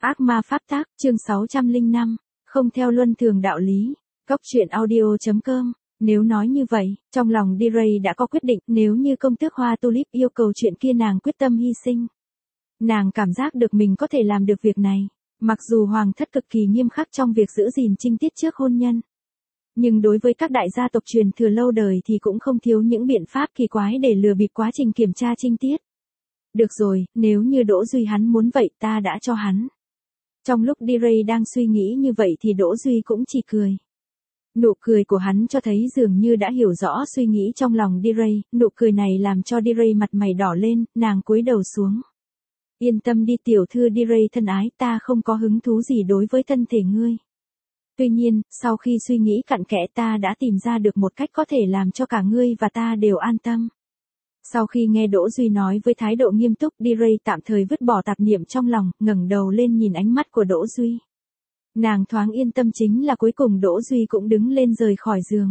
Ác ma pháp tác, chương 605, không theo luân thường đạo lý. Cốc truyện audio.com. Nếu nói như vậy, trong lòng D-Ray đã có quyết định, nếu như công tước Hoa Tulip yêu cầu chuyện kia nàng quyết tâm hy sinh. Nàng cảm giác được mình có thể làm được việc này, mặc dù hoàng thất cực kỳ nghiêm khắc trong việc giữ gìn trinh tiết trước hôn nhân. Nhưng đối với các đại gia tộc truyền thừa lâu đời thì cũng không thiếu những biện pháp kỳ quái để lừa bịp quá trình kiểm tra trinh tiết. Được rồi, nếu như Đỗ Duy hắn muốn vậy ta đã cho hắn. Trong lúc D-Ray đang suy nghĩ như vậy thì Đỗ Duy cũng chỉ cười. Nụ cười của hắn cho thấy dường như đã hiểu rõ suy nghĩ trong lòng D-Ray, nụ cười này làm cho D-Ray mặt mày đỏ lên, nàng cúi đầu xuống. Yên tâm đi tiểu thư D-Ray thân ái, ta không có hứng thú gì đối với thân thể ngươi. Tuy nhiên, sau khi suy nghĩ cặn kẽ ta đã tìm ra được một cách có thể làm cho cả ngươi và ta đều an tâm. Sau khi nghe Đỗ Duy nói với thái độ nghiêm túc, D-Ray tạm thời vứt bỏ tạp niệm trong lòng, ngẩng đầu lên nhìn ánh mắt của Đỗ Duy. Nàng thoáng yên tâm chính là cuối cùng Đỗ Duy cũng đứng lên rời khỏi giường.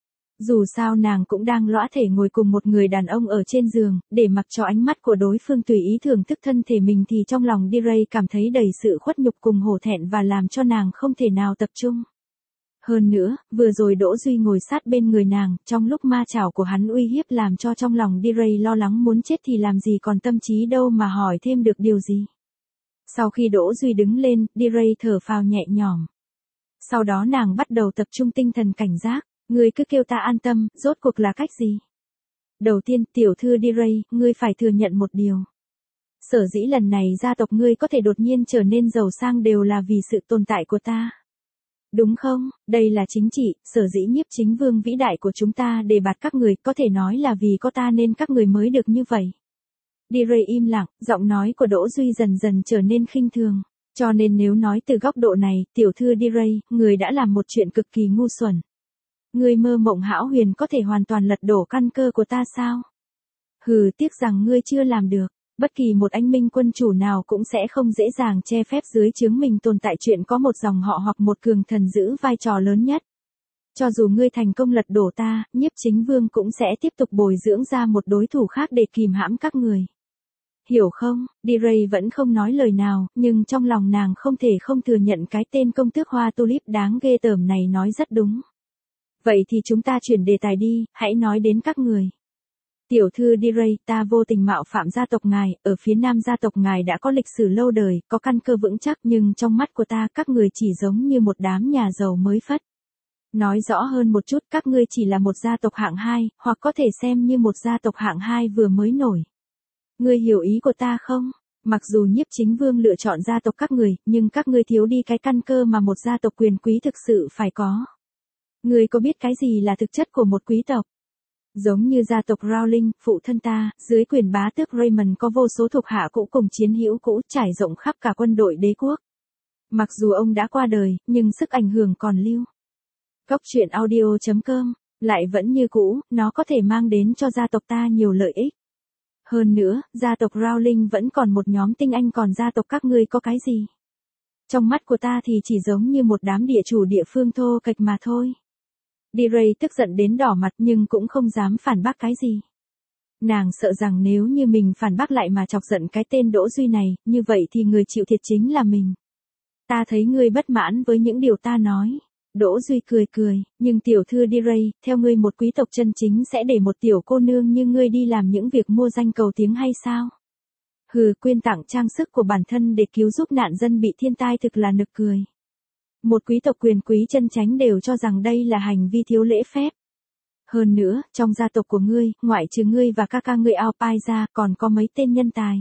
Dù sao nàng cũng đang lõa thể ngồi cùng một người đàn ông ở trên giường, để mặc cho ánh mắt của đối phương tùy ý thưởng thức thân thể mình thì trong lòng D-Ray cảm thấy đầy sự khuất nhục cùng hổ thẹn và làm cho nàng không thể nào tập trung. Hơn nữa, vừa rồi Đỗ Duy ngồi sát bên người nàng, trong lúc ma chảo của hắn uy hiếp làm cho trong lòng D-Ray lo lắng muốn chết thì làm gì còn tâm trí đâu mà hỏi thêm được điều gì. Sau khi Đỗ Duy đứng lên, D-Ray thở phào nhẹ nhõm. Sau đó nàng bắt đầu tập trung tinh thần cảnh giác, ngươi cứ kêu ta an tâm, rốt cuộc là cách gì? Đầu tiên, tiểu thư D-Ray, ngươi phải thừa nhận một điều. Sở dĩ lần này gia tộc ngươi có thể đột nhiên trở nên giàu sang đều là vì sự tồn tại của ta. Đúng không, đây là chính trị, sở dĩ nhiếp chính vương vĩ đại của chúng ta đề bạt các người, có thể nói là vì có ta nên các người mới được như vậy. D-Ray im lặng, giọng nói của Đỗ Duy dần dần trở nên khinh thường. Cho nên nếu nói từ góc độ này, tiểu thư D-Ray, người đã làm một chuyện cực kỳ ngu xuẩn. Ngươi mơ mộng hão huyền có thể hoàn toàn lật đổ căn cơ của ta sao? Hừ, tiếc rằng ngươi chưa làm được. Bất kỳ một anh minh quân chủ nào cũng sẽ không dễ dàng che phép dưới trướng mình tồn tại chuyện có một dòng họ hoặc một cường thần giữ vai trò lớn nhất. Cho dù ngươi thành công lật đổ ta, nhiếp chính vương cũng sẽ tiếp tục bồi dưỡng ra một đối thủ khác để kìm hãm các người. Hiểu không? D-Ray vẫn không nói lời nào, nhưng trong lòng nàng không thể không thừa nhận cái tên công tước Hoa Tulip đáng ghê tởm này nói rất đúng. Vậy thì chúng ta chuyển đề tài đi, hãy nói đến các người. Tiểu thư D-Ray, ta vô tình mạo phạm gia tộc ngài, ở phía nam gia tộc ngài đã có lịch sử lâu đời, có căn cơ vững chắc nhưng trong mắt của ta các người chỉ giống như một đám nhà giàu mới phất. Nói rõ hơn một chút, các ngươi chỉ là một gia tộc hạng 2, hoặc có thể xem như một gia tộc hạng 2 vừa mới nổi. Ngươi hiểu ý của ta không? Mặc dù nhiếp chính vương lựa chọn gia tộc các người, nhưng các ngươi thiếu đi cái căn cơ mà một gia tộc quyền quý thực sự phải có. Ngươi có biết cái gì là thực chất của một quý tộc? Giống như gia tộc Rowling, phụ thân ta, dưới quyền bá tước Raymond có vô số thuộc hạ cũ cùng chiến hữu cũ trải rộng khắp cả quân đội đế quốc. Mặc dù ông đã qua đời, nhưng sức ảnh hưởng còn lưu. Cốc truyện audio.com, lại vẫn như cũ, nó có thể mang đến cho gia tộc ta nhiều lợi ích. Hơn nữa, gia tộc Rowling vẫn còn một nhóm tinh anh còn gia tộc các ngươi có cái gì? Trong mắt của ta thì chỉ giống như một đám địa chủ địa phương thô kệch mà thôi. D-Ray tức giận đến đỏ mặt nhưng cũng không dám phản bác cái gì. Nàng sợ rằng nếu như mình phản bác lại mà chọc giận cái tên Đỗ Duy này, như vậy thì người chịu thiệt chính là mình. Ta thấy ngươi bất mãn với những điều ta nói. Đỗ Duy cười cười, nhưng tiểu thư D-Ray, theo ngươi một quý tộc chân chính sẽ để một tiểu cô nương như ngươi đi làm những việc mua danh cầu tiếng hay sao? Hừ, quyên tặng trang sức của bản thân để cứu giúp nạn dân bị thiên tai thực là nực cười. Một quý tộc quyền quý chân chánh đều cho rằng đây là hành vi thiếu lễ phép. Hơn nữa, trong gia tộc của ngươi, ngoại trừ ngươi và ca ngươi Alpine ra, còn có mấy tên nhân tài.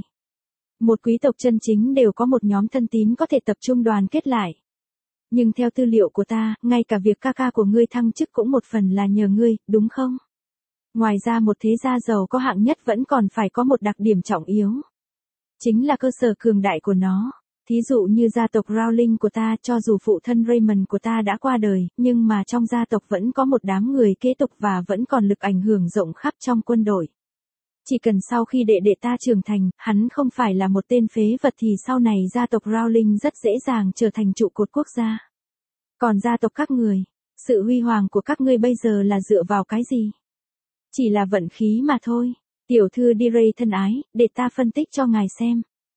Một quý tộc chân chính đều có một nhóm thân tín có thể tập trung đoàn kết lại. Nhưng theo tư liệu của ta, ngay cả việc ca của ngươi thăng chức cũng một phần là nhờ ngươi, đúng không? Ngoài ra một thế gia giàu có hạng nhất vẫn còn phải có một đặc điểm trọng yếu. Chính là cơ sở cường đại của nó. Thí dụ như gia tộc Rowling của ta, cho dù phụ thân Raymond của ta đã qua đời, nhưng mà trong gia tộc vẫn có một đám người kế tục và vẫn còn lực ảnh hưởng rộng khắp trong quân đội. Chỉ cần sau khi đệ đệ ta trưởng thành, hắn không phải là một tên phế vật thì sau này gia tộc Rowling rất dễ dàng trở thành trụ cột quốc gia. Còn gia tộc các người, sự huy hoàng của các ngươi bây giờ là dựa vào cái gì? Chỉ là vận khí mà thôi. Tiểu thư D-Ray thân ái, để ta phân tích cho ngài xem.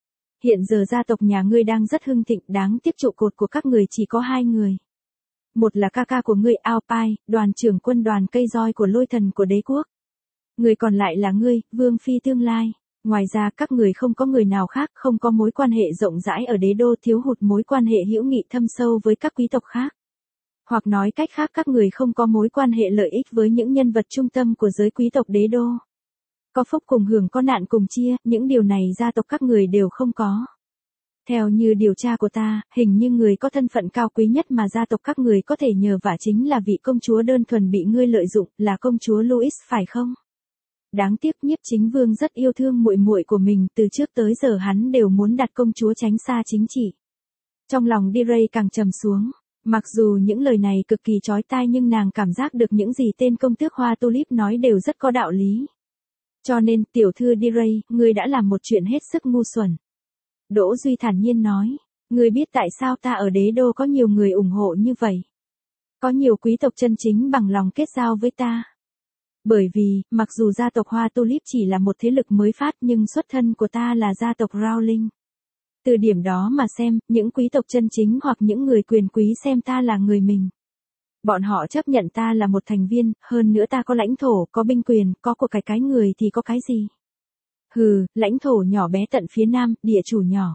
Hiện giờ gia tộc nhà ngươi đang rất hưng thịnh, đáng tiếc trụ cột của các người chỉ có 2 người. Một là ca ca của ngươi Alpine, đoàn trưởng quân đoàn cây roi của lôi thần của đế quốc. Người còn lại là ngươi, vương phi tương lai. Ngoài ra các người không có người nào khác, không có mối quan hệ rộng rãi ở đế đô, thiếu hụt mối quan hệ hữu nghị thâm sâu với các quý tộc khác. Hoặc nói cách khác, các người không có mối quan hệ lợi ích với những nhân vật trung tâm của giới quý tộc đế đô. Có phúc cùng hưởng, có nạn cùng chia, những điều này gia tộc các người đều không có. Theo như điều tra của ta, hình như người có thân phận cao quý nhất mà gia tộc các người có thể nhờ vả chính là vị công chúa đơn thuần bị ngươi lợi dụng, là công chúa Louis phải không? Đáng tiếc Nhiếp Chính Vương rất yêu thương muội muội của mình, từ trước tới giờ hắn đều muốn đặt công chúa tránh xa chính trị. Trong lòng D-Ray càng trầm xuống, mặc dù những lời này cực kỳ chói tai nhưng nàng cảm giác được những gì tên công tước Hoa Tulip nói đều rất có đạo lý. Cho nên, tiểu thư D-Ray, ngươi đã làm một chuyện hết sức ngu xuẩn. Đỗ Duy thản nhiên nói, ngươi biết tại sao ta ở đế đô có nhiều người ủng hộ như vậy? Có nhiều quý tộc chân chính bằng lòng kết giao với ta. Bởi vì, mặc dù gia tộc Hoa Tulip chỉ là một thế lực mới phát nhưng xuất thân của ta là gia tộc Rowling. Từ điểm đó mà xem, những quý tộc chân chính hoặc những người quyền quý xem ta là người mình. Bọn họ chấp nhận ta là một thành viên, hơn nữa ta có lãnh thổ, có binh quyền, có của cái người thì có cái gì? Hừ, lãnh thổ nhỏ bé tận phía nam, địa chủ nhỏ.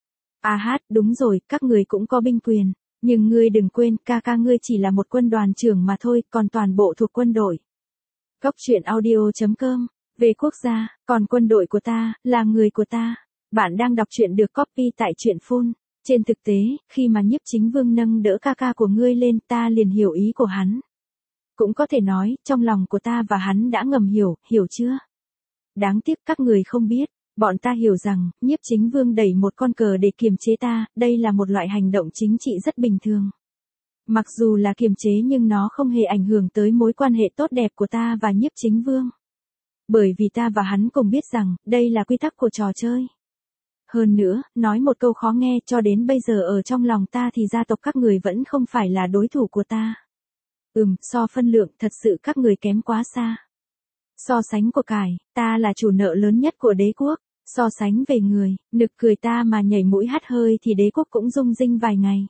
Đúng rồi, các người cũng có binh quyền. Nhưng ngươi đừng quên, ca ca ngươi chỉ là một quân đoàn trưởng mà thôi, còn toàn bộ thuộc quân đội. Góc truyện audio.com, về quốc gia, còn quân đội của ta, là người của ta. Bạn đang đọc truyện được copy tại truyện Phun. Trên thực tế, khi mà Nhiếp Chính Vương nâng đỡ ca ca của ngươi lên, ta liền hiểu ý của hắn. Cũng có thể nói, trong lòng của ta và hắn đã ngầm hiểu chưa? Đáng tiếc các người không biết, bọn ta hiểu rằng, Nhiếp Chính Vương đẩy một con cờ để kiềm chế ta, đây là một loại hành động chính trị rất bình thường. Mặc dù là kiềm chế nhưng nó không hề ảnh hưởng tới mối quan hệ tốt đẹp của ta và Nhiếp Chính Vương. Bởi vì ta và hắn cùng biết rằng, đây là quy tắc của trò chơi. Hơn nữa, nói một câu khó nghe, cho đến bây giờ ở trong lòng ta thì gia tộc các người vẫn không phải là đối thủ của ta. So phân lượng, thật sự các người kém quá xa. So sánh của cải, ta là chủ nợ lớn nhất của đế quốc. So sánh về người, nực cười ta mà nhảy mũi hắt hơi thì đế quốc cũng rung rinh vài ngày.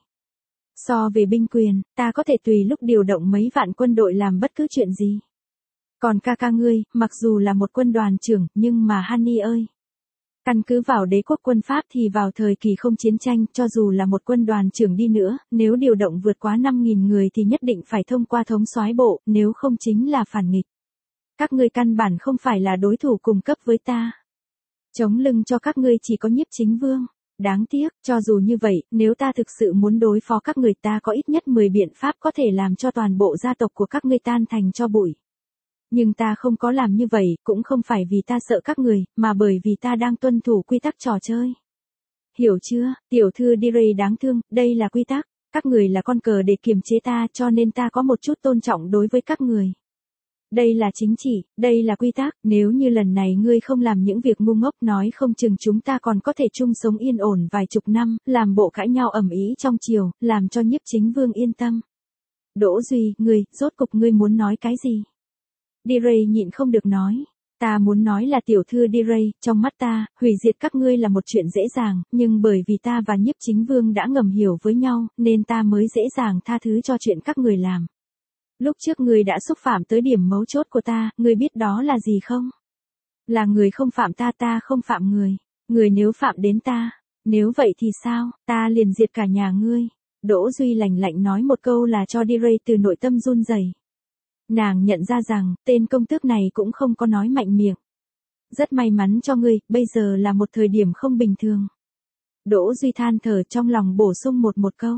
So về binh quyền, ta có thể tùy lúc điều động mấy vạn quân đội làm bất cứ chuyện gì. Còn ca ca ngươi, mặc dù là một quân đoàn trưởng, nhưng mà Honey ơi. Căn cứ vào đế quốc quân Pháp thì vào thời kỳ không chiến tranh, cho dù là một quân đoàn trưởng đi nữa, nếu điều động vượt quá 5.000 người thì nhất định phải thông qua thống soái bộ, nếu không chính là phản nghịch. Các ngươi căn bản không phải là đối thủ cùng cấp với ta. Chống lưng cho các ngươi chỉ có Nhiếp Chính Vương. Đáng tiếc, cho dù như vậy, nếu ta thực sự muốn đối phó các người ta có ít nhất 10 biện pháp có thể làm cho toàn bộ gia tộc của các ngươi tan thành tro bụi. Nhưng ta không có làm như vậy, cũng không phải vì ta sợ các người, mà bởi vì ta đang tuân thủ quy tắc trò chơi. Hiểu chưa, tiểu thư D-Ray đáng thương, đây là quy tắc, các người là con cờ để kiềm chế ta cho nên ta có một chút tôn trọng đối với các người. Đây là chính trị, đây là quy tắc, nếu như lần này ngươi không làm những việc ngu ngốc nói không chừng chúng ta còn có thể chung sống yên ổn vài chục năm, làm bộ cãi nhau ầm ĩ trong triều, làm cho Nhiếp Chính Vương yên tâm. Đỗ Duy, rốt cục ngươi muốn nói cái gì? D-Ray nhịn không được nói. Ta muốn nói là tiểu thư D-Ray, trong mắt ta, hủy diệt các ngươi là một chuyện dễ dàng, nhưng bởi vì ta và Nhiếp Chính Vương đã ngầm hiểu với nhau, nên ta mới dễ dàng tha thứ cho chuyện các người làm. Lúc trước ngươi đã xúc phạm tới điểm mấu chốt của ta, ngươi biết đó là gì không? Là người không phạm ta, ta không phạm người. Người nếu phạm đến ta, nếu vậy thì sao, ta liền diệt cả nhà ngươi. Đỗ Duy lạnh lạnh nói một câu là cho D-Ray từ nội tâm run rẩy. Nàng nhận ra rằng, tên công tước này cũng không có nói mạnh miệng. Rất may mắn cho ngươi, bây giờ là một thời điểm không bình thường. Đỗ Duy than thở trong lòng bổ sung một câu.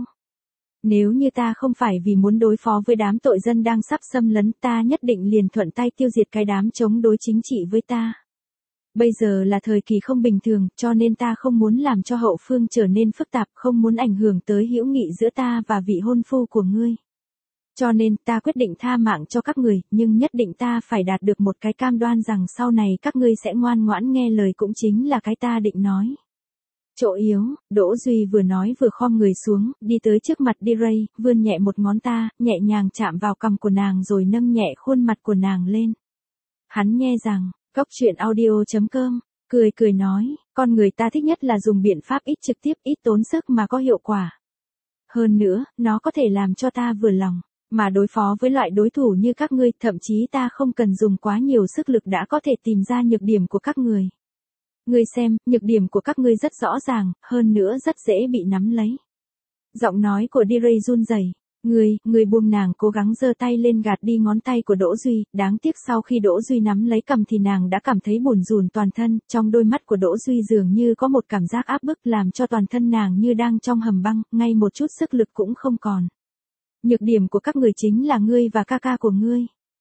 Nếu như ta không phải vì muốn đối phó với đám tội dân đang sắp xâm lấn, ta nhất định liền thuận tay tiêu diệt cái đám chống đối chính trị với ta. Bây giờ là thời kỳ không bình thường, cho nên ta không muốn làm cho hậu phương trở nên phức tạp, không muốn ảnh hưởng tới hữu nghị giữa ta và vị hôn phu của ngươi. Cho nên ta quyết định tha mạng cho các người, nhưng nhất định ta phải đạt được một cái cam đoan rằng sau này các ngươi sẽ ngoan ngoãn nghe lời, cũng chính là cái ta định nói. Chỗ yếu, Đỗ Duy vừa nói vừa khom người xuống, đi tới trước mặt D-Ray, vươn nhẹ một ngón ta, nhẹ nhàng chạm vào cằm của nàng rồi nâng nhẹ khuôn mặt của nàng lên. Hắn nghe rằng, góc truyện audio.com, cười nói, Con người ta thích nhất là dùng biện pháp ít trực tiếp, ít tốn sức mà có hiệu quả. Hơn nữa, nó có thể làm cho ta vừa lòng, mà đối phó với loại đối thủ như các ngươi, thậm chí ta không cần dùng quá nhiều sức lực đã có thể tìm ra nhược điểm của các người. Ngươi xem, nhược điểm của các ngươi rất rõ ràng, hơn nữa rất dễ bị nắm lấy. Giọng nói của D-Ray run rẩy. Ngươi buông nàng cố gắng giơ tay lên gạt đi ngón tay của Đỗ Duy, đáng tiếc sau khi Đỗ Duy nắm lấy cầm thì nàng đã cảm thấy bủn rủn toàn thân, trong đôi mắt của Đỗ Duy dường như có một cảm giác áp bức làm cho toàn thân nàng như đang trong hầm băng, ngay một chút sức lực cũng không còn. Nhược điểm của các người chính là ngươi và ca ca của ngươi.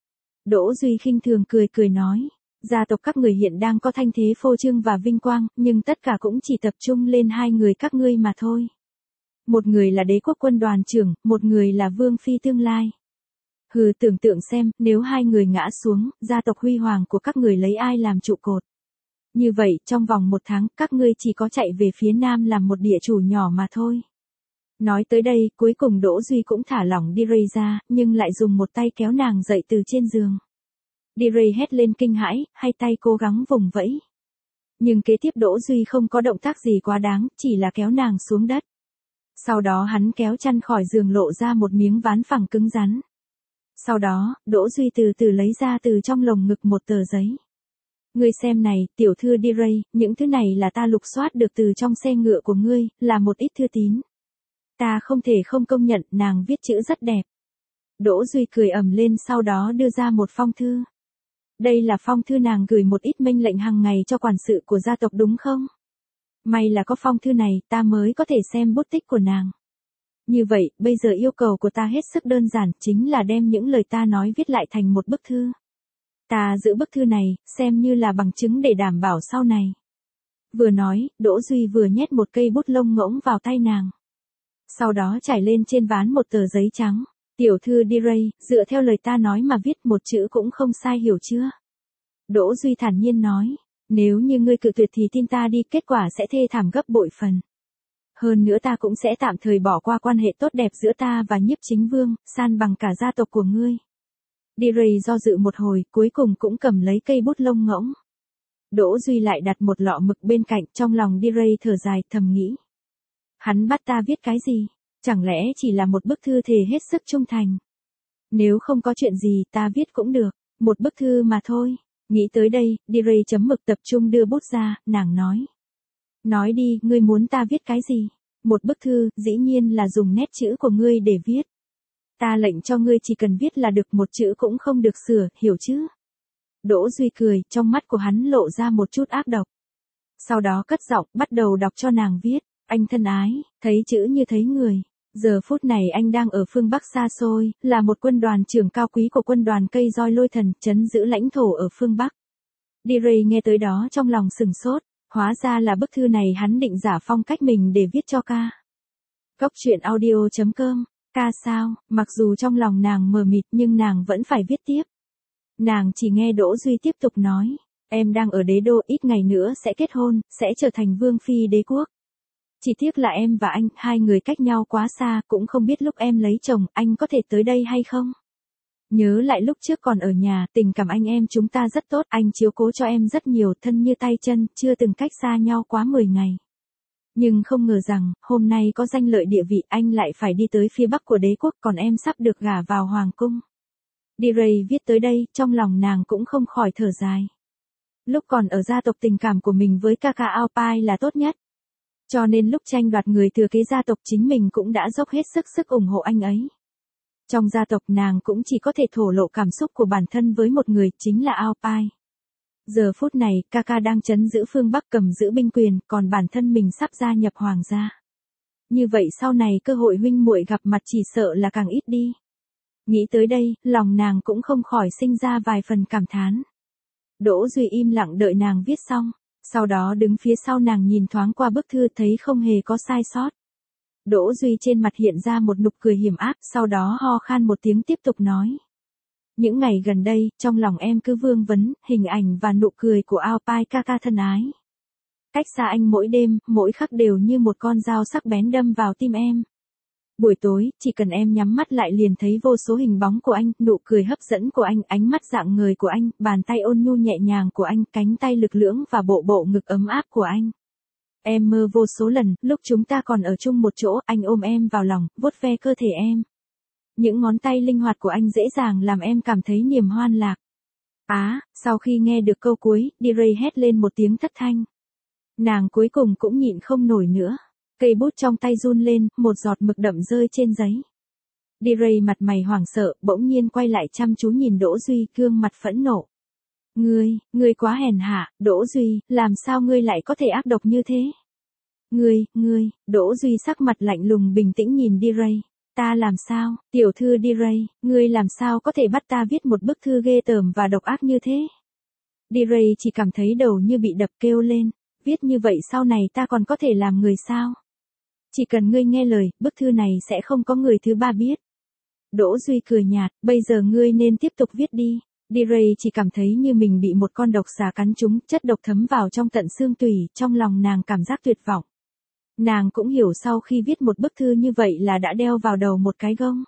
Đỗ Duy khinh thường cười nói, gia tộc các người hiện đang có thanh thế phô trương và vinh quang, nhưng tất cả cũng chỉ tập trung lên hai người các ngươi mà thôi. Một người là đế quốc quân đoàn trưởng, một người là vương phi tương lai. Hừ, tưởng tượng xem, nếu hai người ngã xuống, gia tộc huy hoàng của các người lấy ai làm trụ cột. Như vậy, trong vòng 1 tháng, các ngươi chỉ có chạy về phía nam làm một địa chủ nhỏ mà thôi. Nói tới đây, cuối cùng Đỗ Duy cũng thả lỏng D-Ray ra, nhưng lại dùng một tay kéo nàng dậy từ trên giường. D-Ray hét lên kinh hãi, hai tay cố gắng vùng vẫy. Nhưng kế tiếp Đỗ Duy không có động tác gì quá đáng, chỉ là kéo nàng xuống đất. Sau đó hắn kéo chăn khỏi giường lộ ra một miếng ván phẳng cứng rắn. Sau đó, Đỗ Duy từ từ lấy ra từ trong lồng ngực một tờ giấy. Ngươi xem này, tiểu thư D-Ray, những thứ này là ta lục soát được từ trong xe ngựa của ngươi, là một ít thư tín. Ta không thể không công nhận, nàng viết chữ rất đẹp. Đỗ Duy cười ầm lên sau đó đưa ra một phong thư. Đây là phong thư nàng gửi một ít mệnh lệnh hàng ngày cho quản sự của gia tộc đúng không? May là có phong thư này, ta mới có thể xem bút tích của nàng. Như vậy, bây giờ yêu cầu của ta hết sức đơn giản, chính là đem những lời ta nói viết lại thành một bức thư. Ta giữ bức thư này, xem như là bằng chứng để đảm bảo sau này. Vừa nói, Đỗ Duy vừa nhét một cây bút lông ngỗng vào tay nàng. Sau đó trải lên trên ván một tờ giấy trắng. Tiểu thư D-Ray, dựa theo lời ta nói mà viết một chữ cũng không sai hiểu chưa? Đỗ Duy thản nhiên nói. Nếu như ngươi cự tuyệt thì tin ta đi, kết quả sẽ thê thảm gấp bội phần. Hơn nữa ta cũng sẽ tạm thời bỏ qua quan hệ tốt đẹp giữa ta và Nhiếp Chính Vương, san bằng cả gia tộc của ngươi. D-Ray do dự một hồi, cuối cùng cũng cầm lấy cây bút lông ngỗng. Đỗ Duy lại đặt một lọ mực bên cạnh, trong lòng D-Ray thở dài, thầm nghĩ. Hắn bắt ta viết cái gì? Chẳng lẽ chỉ là một bức thư thề hết sức trung thành? Nếu không có chuyện gì ta viết cũng được, một bức thư mà thôi. Nghĩ tới đây, D-Ray chấm mực tập trung đưa bút ra, nàng nói. Nói đi, ngươi muốn ta viết cái gì? Một bức thư, dĩ nhiên là dùng nét chữ của ngươi để viết. Ta lệnh cho ngươi chỉ cần viết là được, một chữ cũng không được sửa, hiểu chứ? Đỗ Duy cười, trong mắt của hắn lộ ra một chút ác độc. Sau đó cất giọng, bắt đầu đọc cho nàng viết. Anh thân ái, thấy chữ như thấy người. Giờ phút này anh đang ở phương Bắc xa xôi, là một quân đoàn trưởng cao quý của quân đoàn cây roi lôi thần, trấn giữ lãnh thổ ở phương Bắc. D-Ray nghe tới đó trong lòng sừng sốt, hóa ra là bức thư này hắn định giả phong cách mình để viết cho ca. Góc truyện audio.com, ca sao, mặc dù trong lòng nàng mờ mịt nhưng nàng vẫn phải viết tiếp. Nàng chỉ nghe Đỗ Duy tiếp tục nói, em đang ở đế đô, ít ngày nữa sẽ kết hôn, sẽ trở thành vương phi đế quốc. Chỉ tiếc là em và anh, hai người cách nhau quá xa, cũng không biết lúc em lấy chồng, anh có thể tới đây hay không? Nhớ lại lúc trước còn ở nhà, tình cảm anh em chúng ta rất tốt, anh chiếu cố cho em rất nhiều, thân như tay chân, chưa từng cách xa nhau quá 10 ngày. Nhưng không ngờ rằng, hôm nay có danh lợi địa vị, anh lại phải đi tới phía Bắc của đế quốc, còn em sắp được gả vào hoàng cung. D-Ray viết tới đây, trong lòng nàng cũng không khỏi thở dài. Lúc còn ở gia tộc tình cảm của mình với ca ca Alpine là tốt nhất. Cho nên lúc tranh đoạt người thừa kế gia tộc chính mình cũng đã dốc hết sức ủng hộ anh ấy. Trong gia tộc nàng cũng chỉ có thể thổ lộ cảm xúc của bản thân với một người, chính là Alpine. Giờ phút này, Kaka đang trấn giữ phương Bắc cầm giữ binh quyền, còn bản thân mình sắp gia nhập hoàng gia. Như vậy sau này cơ hội huynh muội gặp mặt chỉ sợ là càng ít đi. Nghĩ tới đây, lòng nàng cũng không khỏi sinh ra vài phần cảm thán. Đỗ Duy im lặng đợi nàng viết xong. Sau đó đứng phía sau nàng nhìn thoáng qua bức thư thấy không hề có sai sót. Đỗ Duy trên mặt hiện ra một nụ cười hiểm ác, sau đó ho khan một tiếng tiếp tục nói. Những ngày gần đây, trong lòng em cứ vương vấn, hình ảnh và nụ cười của Alpine Kaka thân ái. Cách xa anh mỗi đêm, mỗi khắc đều như một con dao sắc bén đâm vào tim em. Buổi tối, chỉ cần em nhắm mắt lại liền thấy vô số hình bóng của anh, nụ cười hấp dẫn của anh, ánh mắt rạng ngời của anh, bàn tay ôn nhu nhẹ nhàng của anh, cánh tay lực lưỡng và bộ ngực ấm áp của anh. Em mơ vô số lần, lúc chúng ta còn ở chung một chỗ, anh ôm em vào lòng, vuốt ve cơ thể em. Những ngón tay linh hoạt của anh dễ dàng làm em cảm thấy niềm hoan lạc. Sau khi nghe được câu cuối, D-Ray hét lên một tiếng thất thanh. Nàng cuối cùng cũng nhịn không nổi nữa. Cây bút trong tay run lên, một giọt mực đậm rơi trên giấy. D-Ray mặt mày hoảng sợ, bỗng nhiên quay lại chăm chú nhìn Đỗ Duy, gương mặt phẫn nộ. Ngươi quá hèn hạ, Đỗ Duy, làm sao ngươi lại có thể ác độc như thế? Đỗ Duy sắc mặt lạnh lùng bình tĩnh nhìn D-Ray. Ta làm sao, tiểu thư D-Ray, ngươi làm sao có thể bắt ta viết một bức thư ghê tởm và độc ác như thế? D-Ray chỉ cảm thấy đầu như bị đập kêu lên, viết như vậy sau này ta còn có thể làm người sao? Chỉ cần ngươi nghe lời, bức thư này sẽ không có người thứ ba biết. Đỗ Duy cười nhạt, bây giờ ngươi nên tiếp tục viết đi. D-Ray chỉ cảm thấy như mình bị một con độc xà cắn trúng, chất độc thấm vào trong tận xương tủy, trong lòng nàng cảm giác tuyệt vọng. Nàng cũng hiểu sau khi viết một bức thư như vậy là đã đeo vào đầu một cái gông.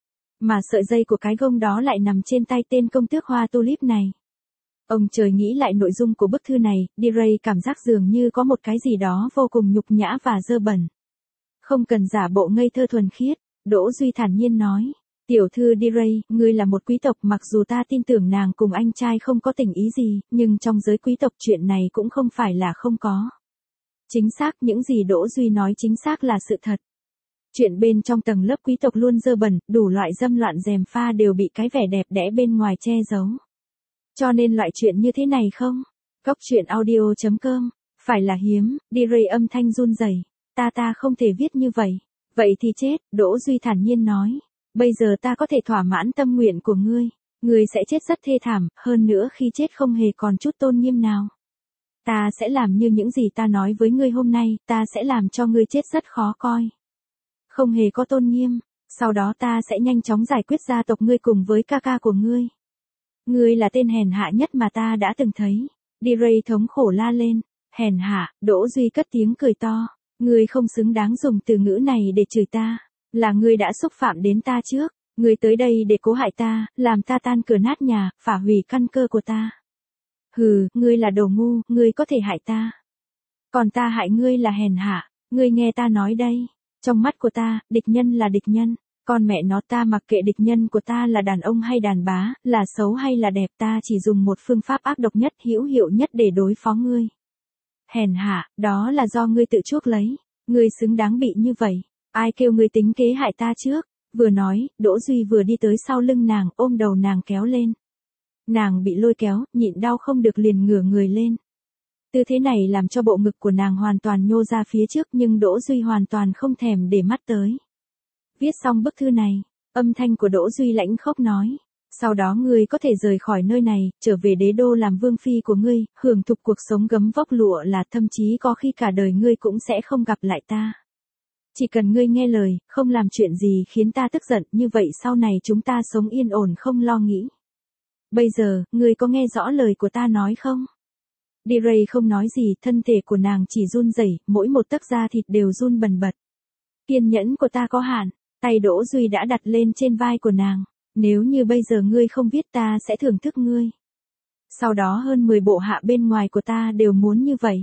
Mà sợi dây của cái gông đó lại nằm trên tay tên công tước hoa tulip này. Ông trời nghĩ lại nội dung của bức thư này, D-Ray cảm giác dường như có một cái gì đó vô cùng nhục nhã và dơ bẩn. Không cần giả bộ ngây thơ thuần khiết, Đỗ Duy thản nhiên nói. Tiểu thư D-Ray, ngươi là một quý tộc, mặc dù ta tin tưởng nàng cùng anh trai không có tình ý gì, nhưng trong giới quý tộc chuyện này cũng không phải là không có. Chính xác, những gì Đỗ Duy nói chính xác là sự thật. Chuyện bên trong tầng lớp quý tộc luôn dơ bẩn, đủ loại dâm loạn gièm pha đều bị cái vẻ đẹp đẽ bên ngoài che giấu. Cho nên loại chuyện như thế này không? Góc truyện audio.com, phải là hiếm, D-Ray âm thanh run rẩy. Ta không thể viết như vậy. Vậy thì chết, Đỗ Duy thản nhiên nói. Bây giờ ta có thể thỏa mãn tâm nguyện của ngươi. Ngươi sẽ chết rất thê thảm, hơn nữa khi chết không hề còn chút tôn nghiêm nào. Ta sẽ làm như những gì ta nói với ngươi hôm nay, ta sẽ làm cho ngươi chết rất khó coi. Không hề có tôn nghiêm, sau đó ta sẽ nhanh chóng giải quyết gia tộc ngươi cùng với ca ca của ngươi. Ngươi là tên hèn hạ nhất mà ta đã từng thấy. D-Ray thống khổ la lên. Hèn hạ, Đỗ Duy cất tiếng cười to. Ngươi không xứng đáng dùng từ ngữ này để chửi ta. Là ngươi đã xúc phạm đến ta trước. Ngươi tới đây để cố hại ta, làm ta tan cửa nát nhà, phá hủy căn cơ của ta. Hừ, ngươi là đồ ngu, ngươi có thể hại ta. Còn ta hại ngươi là hèn hạ, ngươi nghe ta nói đây. Trong mắt của ta, địch nhân là địch nhân. Con mẹ nó, ta mặc kệ địch nhân của ta là đàn ông hay đàn bá, là xấu hay là đẹp, ta chỉ dùng một phương pháp ác độc nhất, hữu hiệu nhất để đối phó ngươi. Hèn hạ, đó là do ngươi tự chuốc lấy. Ngươi xứng đáng bị như vậy. Ai kêu ngươi tính kế hại ta trước? Vừa nói, Đỗ Duy vừa đi tới sau lưng nàng, ôm đầu nàng kéo lên. Nàng bị lôi kéo, nhịn đau không được liền ngửa người lên. Tư thế này làm cho bộ ngực của nàng hoàn toàn nhô ra phía trước, nhưng Đỗ Duy hoàn toàn không thèm để mắt tới. Viết xong bức thư này, âm thanh của Đỗ Duy lãnh khốc nói. Sau đó ngươi có thể rời khỏi nơi này, trở về đế đô làm vương phi của ngươi, hưởng thụ cuộc sống gấm vóc lụa là, thậm chí có khi cả đời ngươi cũng sẽ không gặp lại ta. Chỉ cần ngươi nghe lời, không làm chuyện gì khiến ta tức giận, như vậy sau này chúng ta sống yên ổn không lo nghĩ. Bây giờ, ngươi có nghe rõ lời của ta nói không? D-Ray không nói gì, thân thể của nàng chỉ run rẩy, mỗi một tấc da thịt đều run bần bật. Kiên nhẫn của ta có hạn, tay Đỗ Duy đã đặt lên trên vai của nàng. Nếu như bây giờ ngươi không viết, ta sẽ thưởng thức ngươi. Sau đó hơn 10 bộ hạ bên ngoài của ta đều muốn như vậy.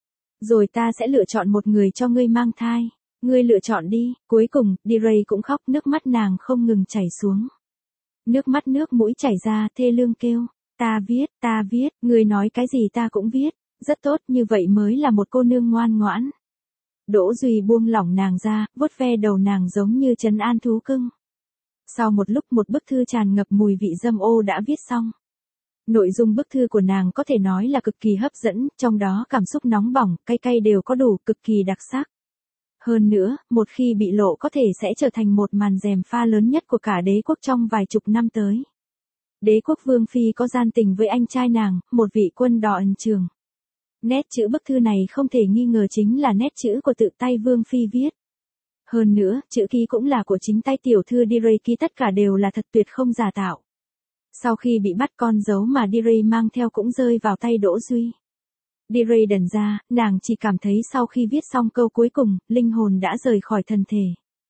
Rồi ta sẽ lựa chọn một người cho ngươi mang thai. Ngươi lựa chọn đi. Cuối cùng, D-Ray cũng khóc, nước mắt nàng không ngừng chảy xuống. Nước mắt nước mũi chảy ra, thê lương kêu. Ta viết, ngươi nói cái gì ta cũng viết. Rất tốt, như vậy mới là một cô nương ngoan ngoãn. Đỗ Duy buông lỏng nàng ra, vuốt ve đầu nàng giống như trấn an thú cưng. Sau một lúc, một bức thư tràn ngập mùi vị dâm ô đã viết xong. Nội dung bức thư của nàng có thể nói là cực kỳ hấp dẫn, trong đó cảm xúc nóng bỏng, cay cay đều có đủ, cực kỳ đặc sắc. Hơn nữa, một khi bị lộ có thể sẽ trở thành một màn gièm pha lớn nhất của cả đế quốc trong vài chục năm tới. Đế quốc vương phi có gian tình với anh trai nàng, một vị quân đỏ ẩn trường. Nét chữ bức thư này không thể nghi ngờ chính là nét chữ của tự tay vương phi viết. Hơn nữa, chữ ký cũng là của chính tay tiểu thư D-Ray ký, tất cả đều là thật tuyệt không giả tạo. Sau khi bị bắt, con dấu mà D-Ray mang theo cũng rơi vào tay Đỗ Duy. D-Ray đần ra, nàng chỉ cảm thấy sau khi viết xong câu cuối cùng, linh hồn đã rời khỏi thân thể.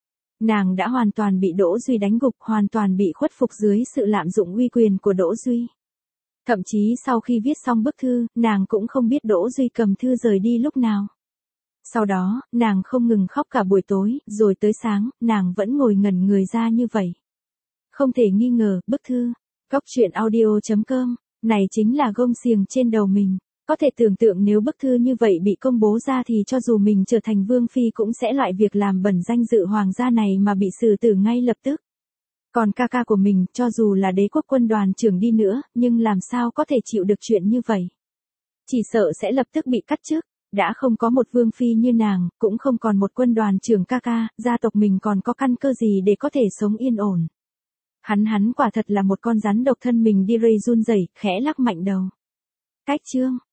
Nàng đã hoàn toàn bị Đỗ Duy đánh gục, hoàn toàn bị khuất phục dưới sự lạm dụng uy quyền của Đỗ Duy. Thậm chí sau khi viết xong bức thư, nàng cũng không biết Đỗ Duy cầm thư rời đi lúc nào. Sau đó, nàng không ngừng khóc cả buổi tối, rồi tới sáng, nàng vẫn ngồi ngẩn người ra như vậy. Không thể nghi ngờ, bức thư, Cóc truyện audio.com, này chính là gông xiềng trên đầu mình. Có thể tưởng tượng nếu bức thư như vậy bị công bố ra thì cho dù mình trở thành vương phi cũng sẽ loại việc làm bẩn danh dự hoàng gia này mà bị xử tử ngay lập tức. Còn ca ca của mình, cho dù là đế quốc quân đoàn trưởng đi nữa, nhưng làm sao có thể chịu được chuyện như vậy. Chỉ sợ sẽ lập tức bị cắt chức, đã không có một vương phi như nàng, cũng không còn một quân đoàn trưởng ca ca, gia tộc mình còn có căn cơ gì để có thể sống yên ổn. Hắn quả thật là một con rắn độc thân mình đi rây run rẩy, khẽ lắc mạnh đầu. Cách chương